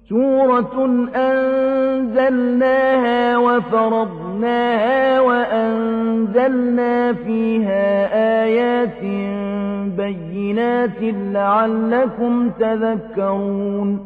سورة أنزلناها وفرضناها وأنزلنا فيها آيات بينات لعلكم تذكرون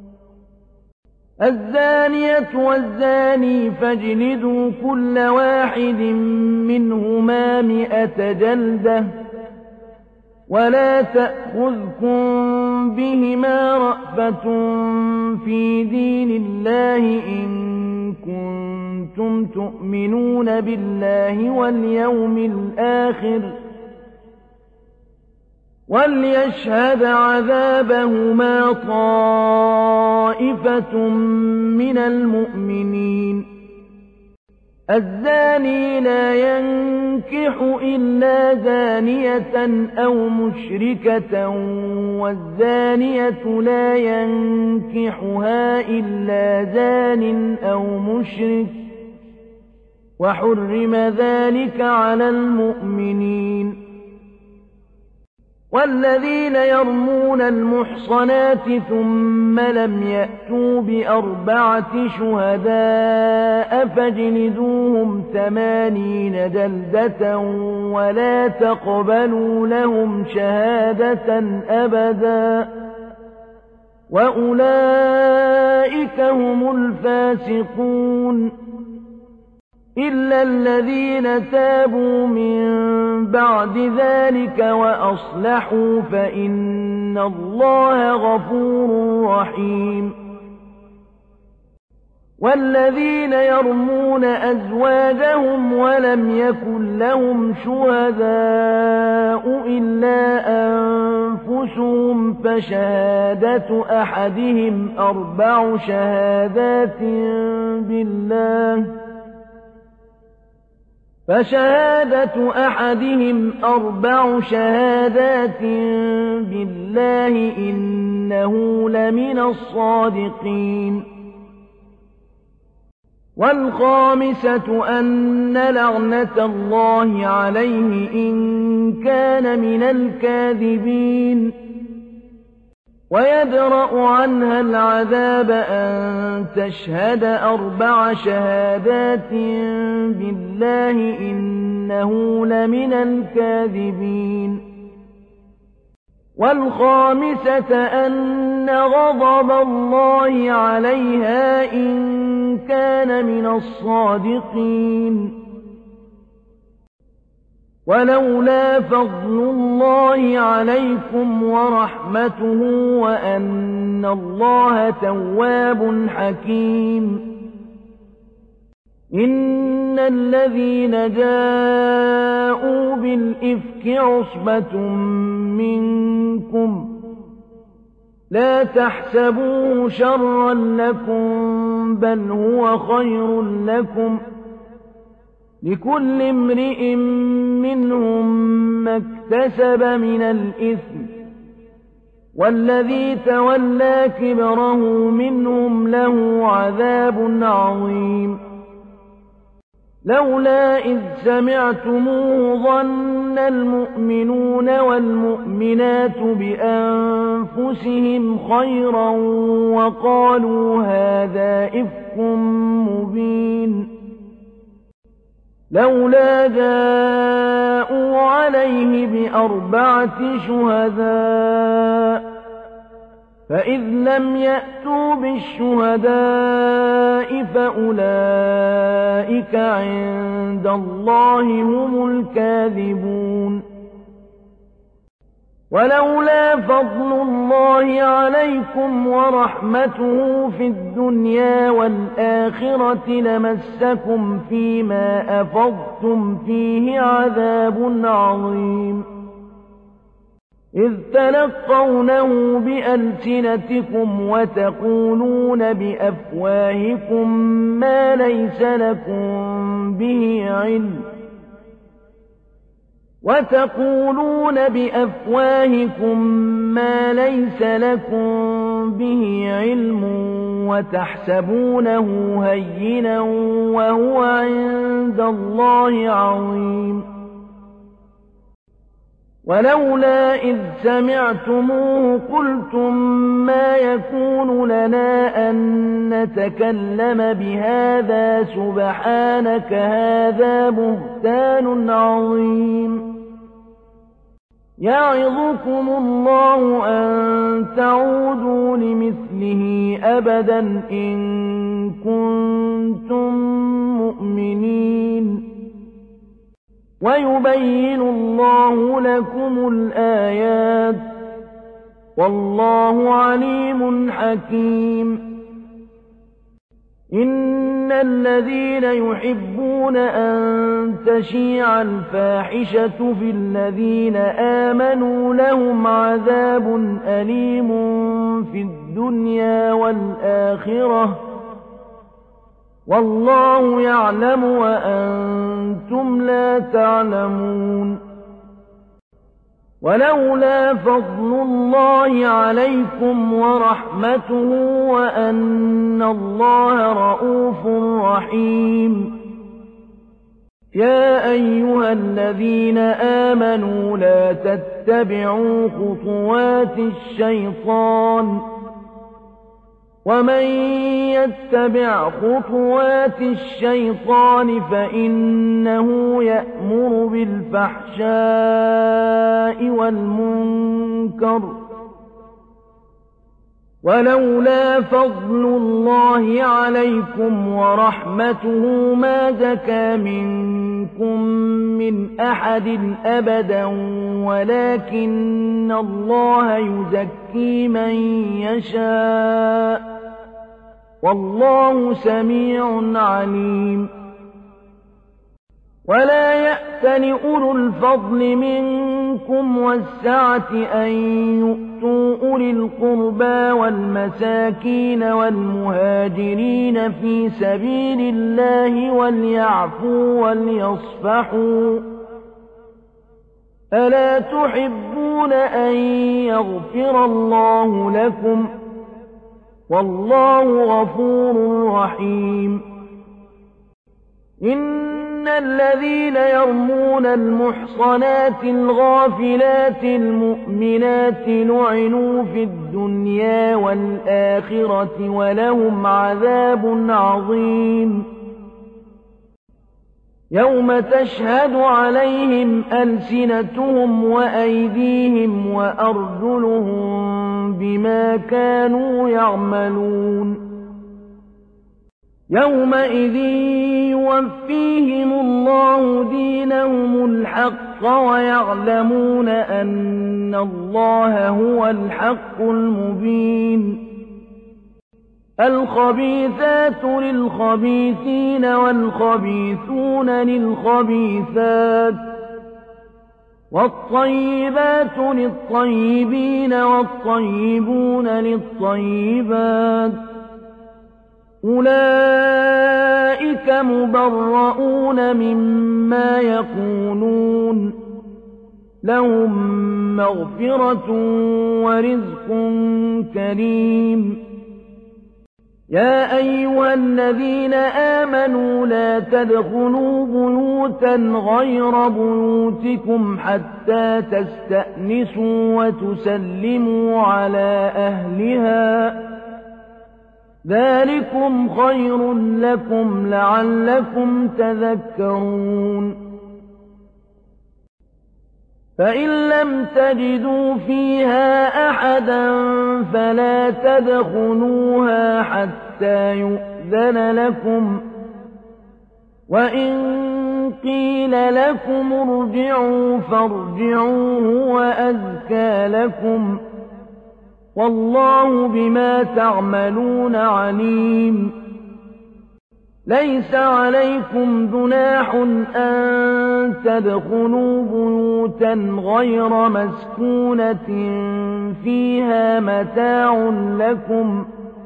الزانية والزاني فاجلدوا كل واحد منهما 100 جلدة ولا تأخذكم بهما رأفة في دين الله إن كنتم تؤمنون بالله واليوم الآخر وليشهد عذابهما طائفة من المؤمنين الزاني لا ينكح إلا زانية أو مشركة والزانية لا ينكحها إلا زان أو مشرك وحرم ذلك على المؤمنين والذين يرمون المحصنات ثم لم يأتوا ب4 شهداء فاجلدوهم 80 جلدة ولا تقبلوا لهم شهادة أبدا وأولئك هم الفاسقون إلا الذين تابوا من بعد ذلك وأصلحوا فإن الله غفور رحيم والذين يرمون أزواجهم ولم يكن لهم شهداء إلا أنفسهم فشهادة أحدهم 4 شهادات بالله إنه لمن الصادقين والخامسة أن لعنة الله عليه إن كان من الكاذبين ويدرأ عنها العذاب أن تشهد 4 شهادات بالله إنه لمن الكاذبين والخامسة أن غضب الله عليها إن كان من الصادقين ولولا فضل الله عليكم ورحمته وأن الله تواب حكيم إن الذين جاءوا بالإفك عصبة منكم لا تحسبوه شرا لكم بل هو خير لكم لكل امرئ منهم ما اكتسب من الإثم والذي تولى كبره منهم له عذاب عظيم لولا إذ سمعتموه ظن المؤمنون والمؤمنات بأنفسهم خيرا وقالوا هذا إفك مبين لولا جاءوا عليه ب4 شهداء فإذ لم يأتوا بالشهداء فأولئك عند الله هم الكاذبون ولولا فضل الله عليكم ورحمته في الدنيا والآخرة لمسكم فيما أفضتم فيه عذاب عظيم إذ تلقونه بألسنتكم وتقولون بأفواهكم ما ليس لكم به علم وتحسبونه هينا وهو عند الله عظيم ولولا إذ سمعتموه قلتم ما يكون لنا أن نتكلم بهذا سبحانك هذا بهتان عظيم يعظكم الله أن تعودوا لمثله أبدا إن كنتم مؤمنين ويبين الله لكم الآيات والله عليم حكيم إن الذين يحبون أن تشيع الفاحشة في الذين آمنوا لهم عذاب أليم في الدنيا والآخرة والله يعلم وأنتم لا تعلمون ولولا فضل الله عليكم ورحمته وأن الله رءوف رحيم يا أيها الذين آمنوا لا تتبعوا خطوات الشيطان ومن يتبع خطوات الشيطان فإنه يأمر بالفحشاء والمنكر ولولا فضل الله عليكم ورحمته ما زكى منكم من أحد أبدا ولكن الله يزكي من يشاء والله سميع عليم ولا يأتل أولو الفضل منكم والسعة أن يؤتوا أولي القربى والمساكين والمهاجرين في سبيل الله وليعفوا وليصفحوا ألا تحبون أن يغفر الله لكم والله غفور رحيم إن الذين يرمون المحصنات الغافلات المؤمنات لعنوا في الدنيا والآخرة ولهم عذاب عظيم يوم تشهد عليهم ألسنتهم وأيديهم وأرجلهم بما كانوا يعملون يومئذ يوفيهم الله دينهم الحق ويعلمون أن الله هو الحق المبين الخبيثات للخبيثين والخبيثون للخبيثات والطيبات للطيبين والطيبون للطيبات أولئك مبرؤون مما يقولون لهم مغفرة ورزق كريم يا أيها الذين آمنوا لا تدخلوا بيوتا غير بيوتكم حتى تستأنسوا وتسلموا على أهلها ذلكم خير لكم لعلكم تذكرون فإن لم تجدوا فيها أحدا فلا تدخلوها حتى يؤذن لكم وإن قيل لكم ارجعوا فارجعوا هو أزكى لكم والله بما تعملون عليم ليس عليكم جناح أن تدخلوا بيوتا غير مسكونة فيها متاع لكم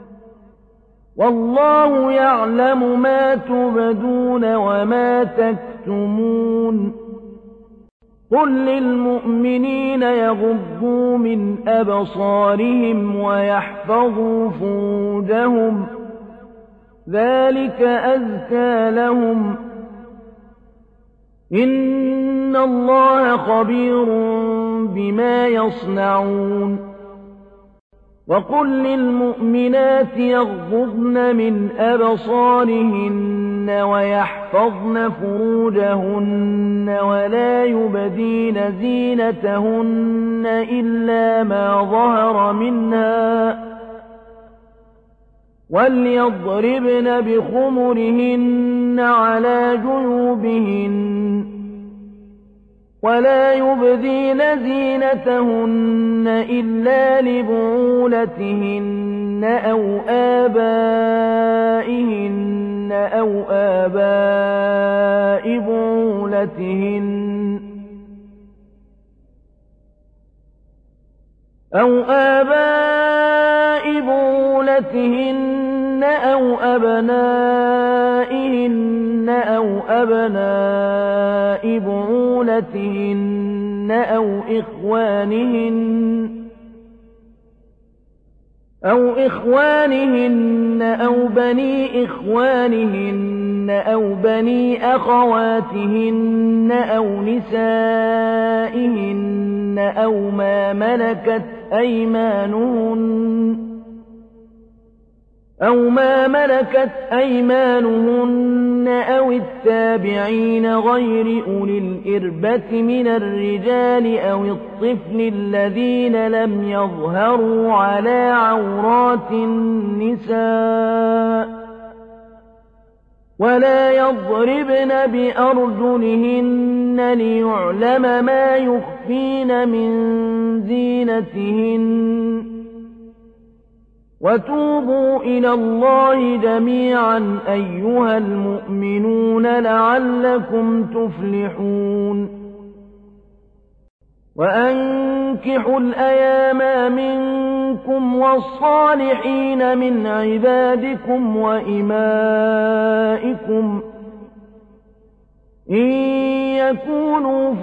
والله يعلم ما تبدون وما تكتمون قل للمؤمنين يغضوا من أبصارهم ويحفظوا فروجهم ذلك أزكى لهم إن الله خبير بما يصنعون وقل للمؤمنات يغضضن من أبصارهن ويحفظن فروجهن ولا يبدين زينتهن إلا ما ظهر منها وليضربن بخمرهن على جيوبهن ولا يبدين زينتهن إلا لبعولتهن أو آبائهن أو آباء بعولتهن أو أبنائهن أو أبناء بعولتهن أو إخوانهن أو بني إخوانهن أو بني أخواتهن أو نسائهن أو ما ملكت أيمانهن أو التابعين غير أولي الإربة من الرجال أو الطفل الذين لم يظهروا على عورات النساء ولا يضربن بأرجلهن ليعلم ما يخفين من زينتهن وتوبوا إلى الله جميعا أيها المؤمنون لعلكم تفلحون وأنكحوا الأيام منكم والصالحين من عبادكم وإمائكم إن يكونوا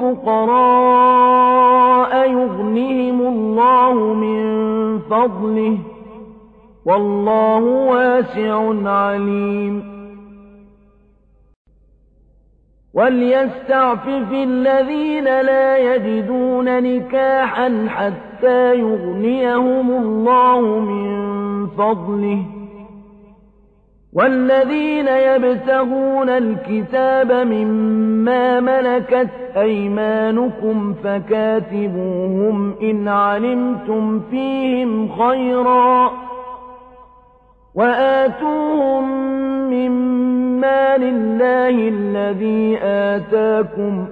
فقراء يغنهم الله من فضله والله واسع عليم وليستعفف الذين لا يجدون نكاحا حتى يغنيهم الله من فضله والذين يبتغون الكتاب مما ملكت أيمانكم فكاتبوهم إن علمتم فيهم خيرا وآتوهم مما لله الذي آتاكم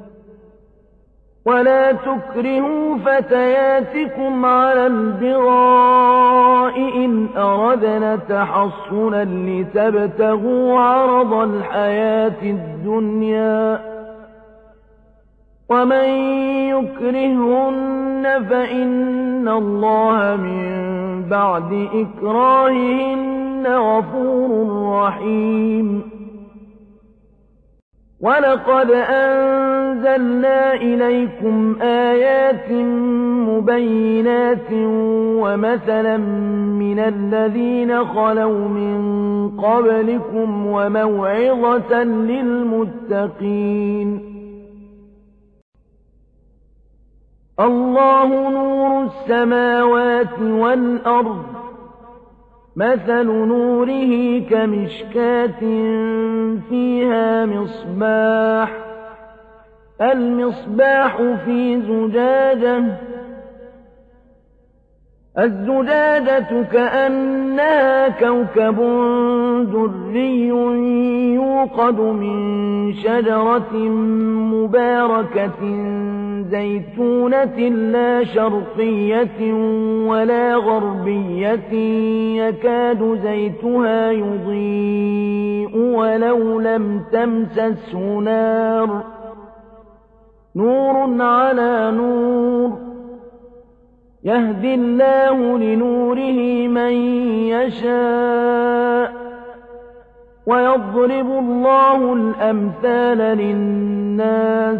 ولا تكرهوا فتياتكم على البغاء إن أردنا تحصنا لتبتغوا عرض الحياة الدنيا ومن يكرهن فإن الله من بعد إكراههن غفور رحيم ولقد أنزلنا إليكم آيات مبينات ومثلا من الذين خلوا من قبلكم وموعظة للمتقين الله نور السماوات والأرض مثل نوره كمشكاة فيها مصباح المصباح في زجاجة الزجاجة كأنها كوكب دري يوقد من شجرة مباركة زيتونة لا شرقية ولا غربية يكاد زيتها يضيء ولو لم تمسسه نار نور على نور يهدي الله لنوره من يشاء ويضرب الله الأمثال للناس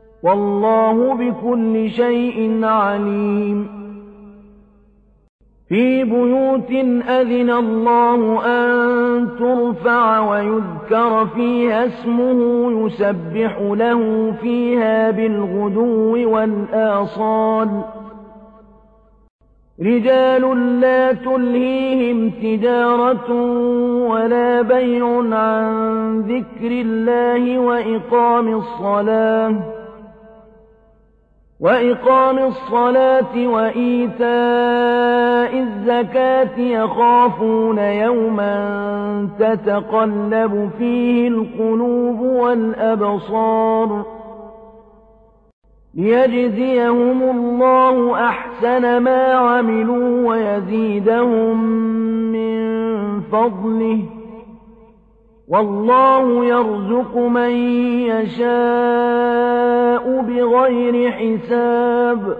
والله بكل شيء عليم في بيوت أذن الله أن ترفع ويذكر فيها اسمه يسبح له فيها بالغدو والآصال رجال لا تلهيهم تجارة ولا بيع عن ذكر الله وإقام الصلاة وإيتاء الزكاة يخافون يوما تتقلب فيه القلوب والأبصار ليجزيهم الله أحسن ما عملوا ويزيدهم من فضله والله يرزق من يشاء بغير حساب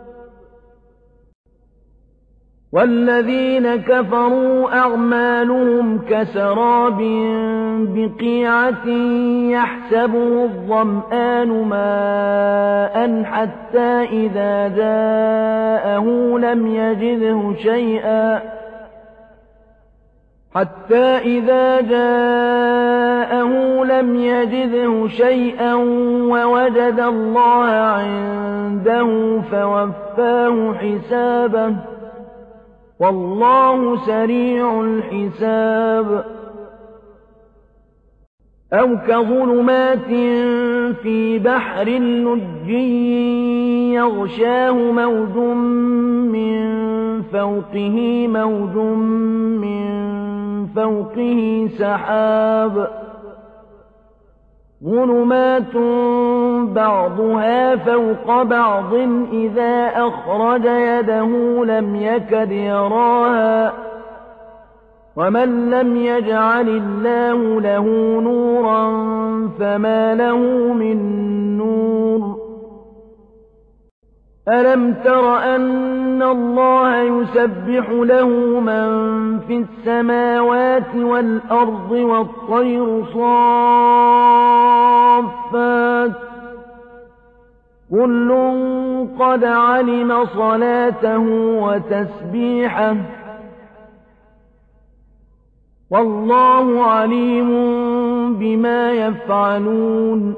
والذين كفروا أعمالهم كسراب بقيعة يحسبه الظمآن ماء حتى إذا جاءه لم يجده شيئا ووجد الله عنده فوفاه حسابه والله سريع الحساب أو كظلمات في بحر لجي يغشاه موج من فوقه سحاب ظلمات بعضها فوق بعض إذا أخرج يده لم يكد يراها ومن لم يجعل الله له نورا فما له من نور ألم تر أن الله يسبح له من في السماوات والأرض والطير صافات كل قد علم صلاته وتسبيحه والله عليم بما يفعلون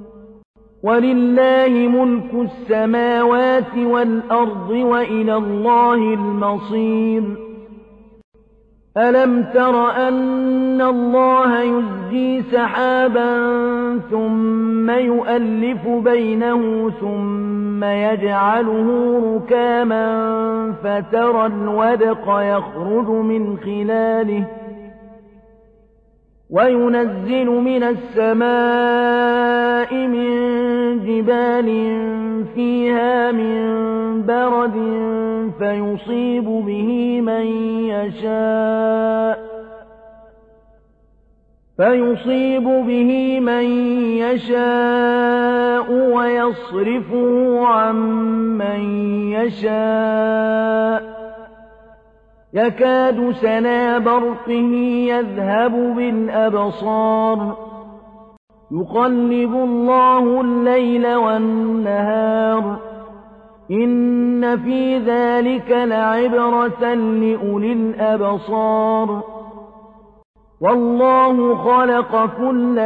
ولله ملك السماوات والأرض وإلى الله المصير ألم تر أن الله يزجي سحابا ثم يؤلف بينه ثم يجعله ركاما فترى الودق يخرج من خلاله وينزل من السماء من جبال فيها من برد فيصيب به من يشاء ويصرفه عن من يشاء يكاد سنا برقه يذهب بالأبصار يقلب الله الليل والنهار إن في ذلك لعبرة لأولي الأبصار والله خلق كل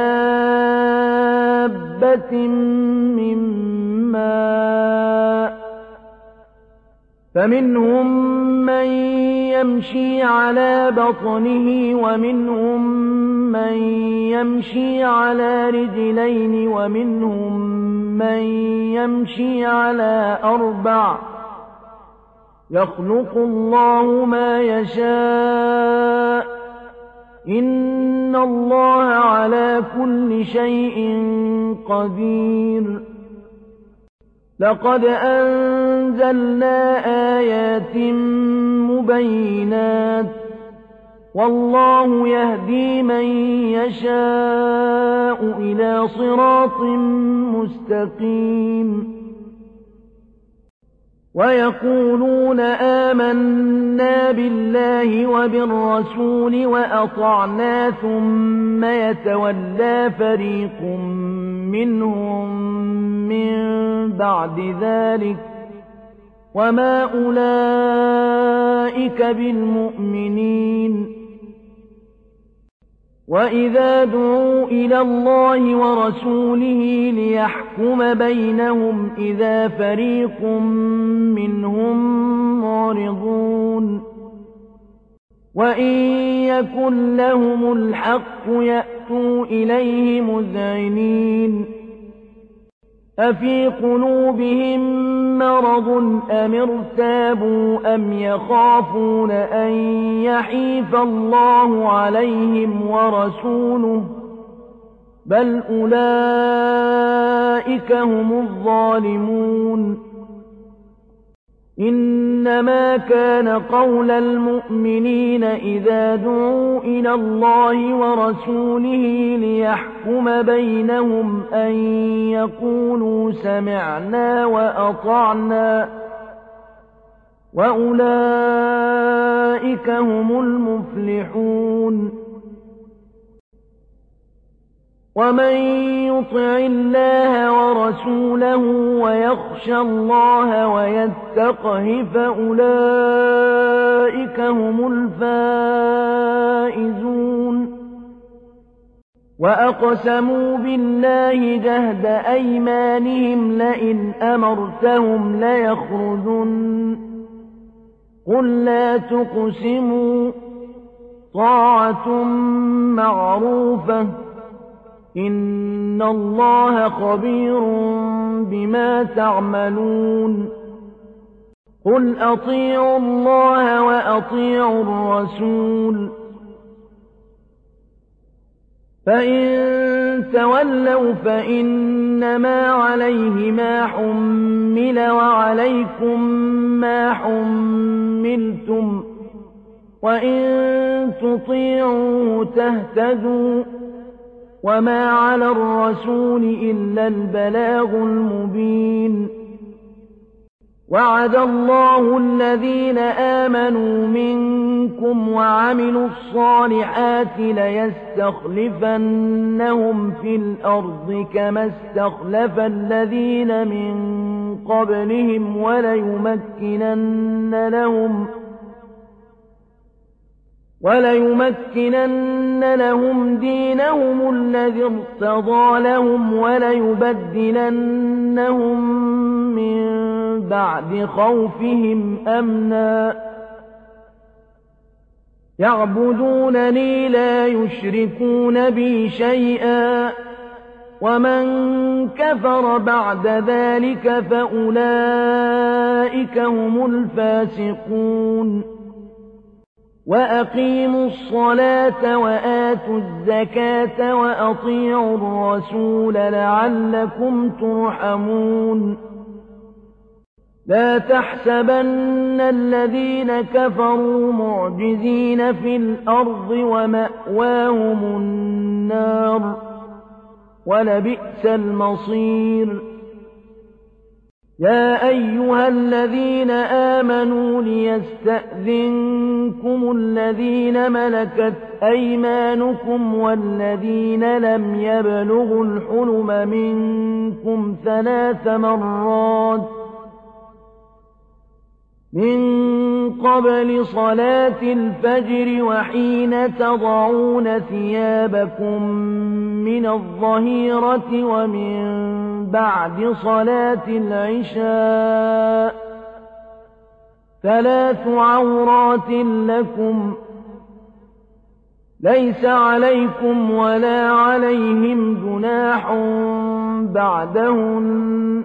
دابة من ماء فمنهم من يمشي على بطنه ومنهم من يمشي على رجلين ومنهم من يمشي على أربع يخلق الله ما يشاء إن الله على كل شيء قدير لقد أنزلنا آيات مبينات والله يهدي من يشاء إلى صراط مستقيم ويقولون آمنا بالله وبالرسول وأطعنا ثم يتولى فريق منهم من بعد ذلك وما أولئك بالمؤمنين. وإذا دعوا إلى الله ورسوله ليحكم بينهم إذا فريق منهم معرضون. وإن يكن لهم الحق يأتوا إليه مذعنين. أفي قلوبهم مرض أم ارتابوا أم يخافون أن يحيف الله عليهم ورسوله بل أولئك هم الظالمون. إنما كان قول المؤمنين إذا دعوا إلى الله ورسوله ليحكم بينهم أن يقولوا سمعنا وأطعنا وأولئك هم المفلحون. ومن يطع الله ورسوله ويخشى الله ويتقه فأولئك هم الفائزون. وأقسموا بالله جهد أيمانهم لئن أمرتهم ليخرجن قل لا تقسموا طاعة معروفة إن الله خبير بما تعملون. قل أطيعوا الله وأطيعوا الرسول فإن تولوا فإنما عليه ما حمل وعليكم ما حملتم وإن تطيعوا تهتدوا وما على الرسول إلا البلاغ المبين. وعد الله الذين آمنوا منكم وعملوا الصالحات ليستخلفنهم في الأرض كما استخلف الذين من قبلهم وليمكنن لهم دينهم الذي ارتضى لهم وليبدلنهم من بعد خوفهم أمنا يعبدونني لا يشركون بي شيئا ومن كفر بعد ذلك فأولئك هم الفاسقون. وأقيموا الصلاة وآتوا الزكاة وأطيعوا الرسول لعلكم ترحمون. لا تحسبن الذين كفروا معجزين في الأرض ومأواهم النار ولبئس المصير. يا أيها الذين آمنوا ليستأذنكم الذين ملكت أيمانكم والذين لم يبلغوا الحلم منكم 3 مرات من قبل صلاة الفجر وحين تضعون ثيابكم من الظهيرة ومن بعد صلاة العشاء 3 عورات لكم ليس عليكم ولا عليهم جناح بعدهن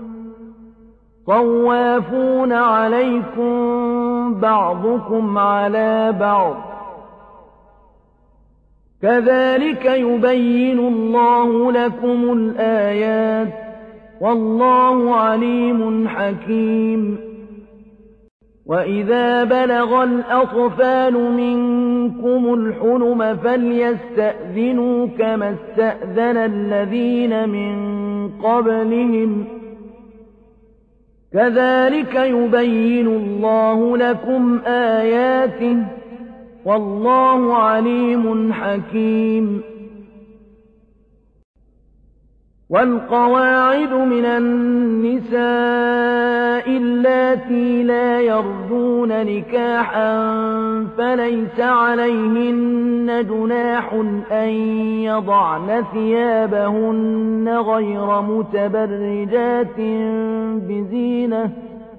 طوافون عليكم بعضكم على بعض كذلك يبين الله لكم الآيات والله عليم حكيم. وإذا بلغ الأطفال منكم الحلم فليستأذنوا كما استأذن الذين من قبلهم كذلك يبين الله لكم آياته والله عليم حكيم. والقواعد من النساء اللاتي لا يرجون نكاحا فليس عليهن جناح أن يضعن ثيابهن غير متبرجات بزينة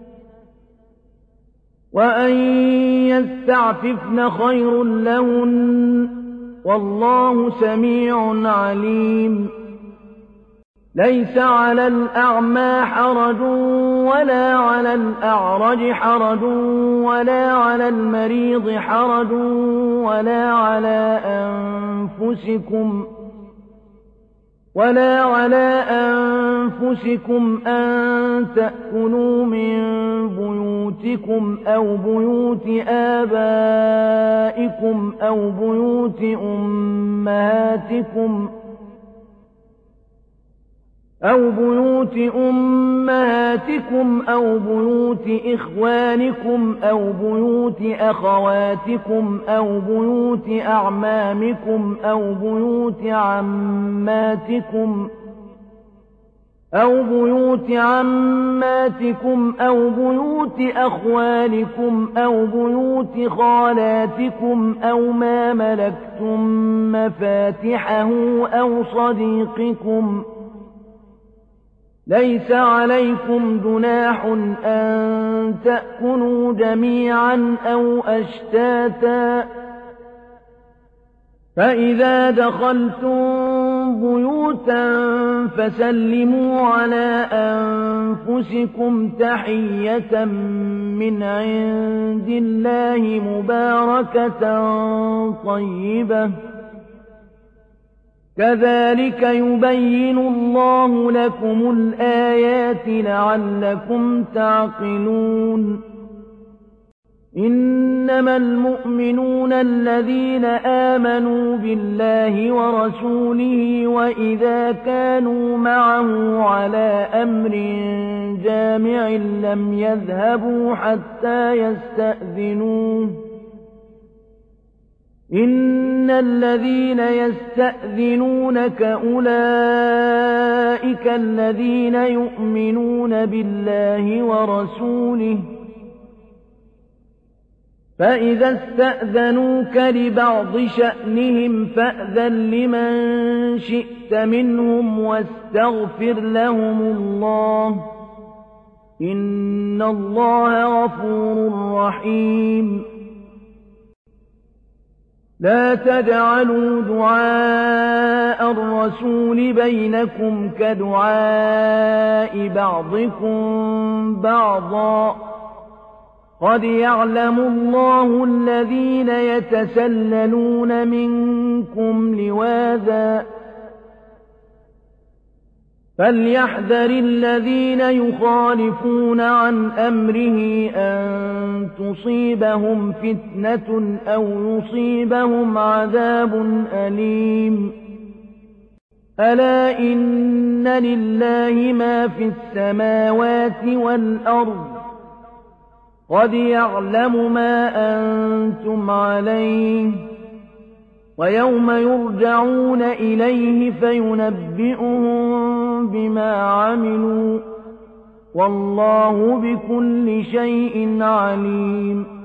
وأن يستعففن خير لهن والله سميع عليم ليس على الأعمى حرج ولا على الأعرج حرج ولا على المريض حرج ولا على أنفسكم أن تأكلوا من بيوتكم أو بيوت آبائكم أو بيوت أمهاتكم أو بيوت إخوانكم أو بيوت أخواتكم أو بيوت أعمامكم أو بيوت عماتكم أو بيوت أخوالكم أو بيوت خالاتكم أو ما ملكتم مفاتحه أو صديقكم ليس عليكم جناح أن تأكلوا جميعا أو أشتاتا فإذا دخلتم بيوتا فسلموا على أنفسكم تحية من عند الله مباركة طيبة كذلك يبين الله لكم الآيات لعلكم تعقلون إنما المؤمنون الذين آمنوا بالله ورسوله وإذا كانوا معه على أمر جامع لم يذهبوا حتى يستأذنوه إن الذين يستأذنونك أولئك الذين يؤمنون بالله ورسوله فإذا استأذنوك لبعض شأنهم فأذن لمن شئت منهم واستغفر لهم الله إن الله غفور رحيم لا تجعلوا دعاء الرسول بينكم كدعاء بعضكم بعضا قد يعلم الله الذين يتسللون منكم لواذا فليحذر الذين يخالفون عن أمره أن تصيبهم فتنة أو يصيبهم عذاب أليم ألا إن لله ما في السماوات والأرض قد يعلم ما أنتم عليه ويوم يرجعون إليه فينبئهم بما عملوا والله بكل شيء عليم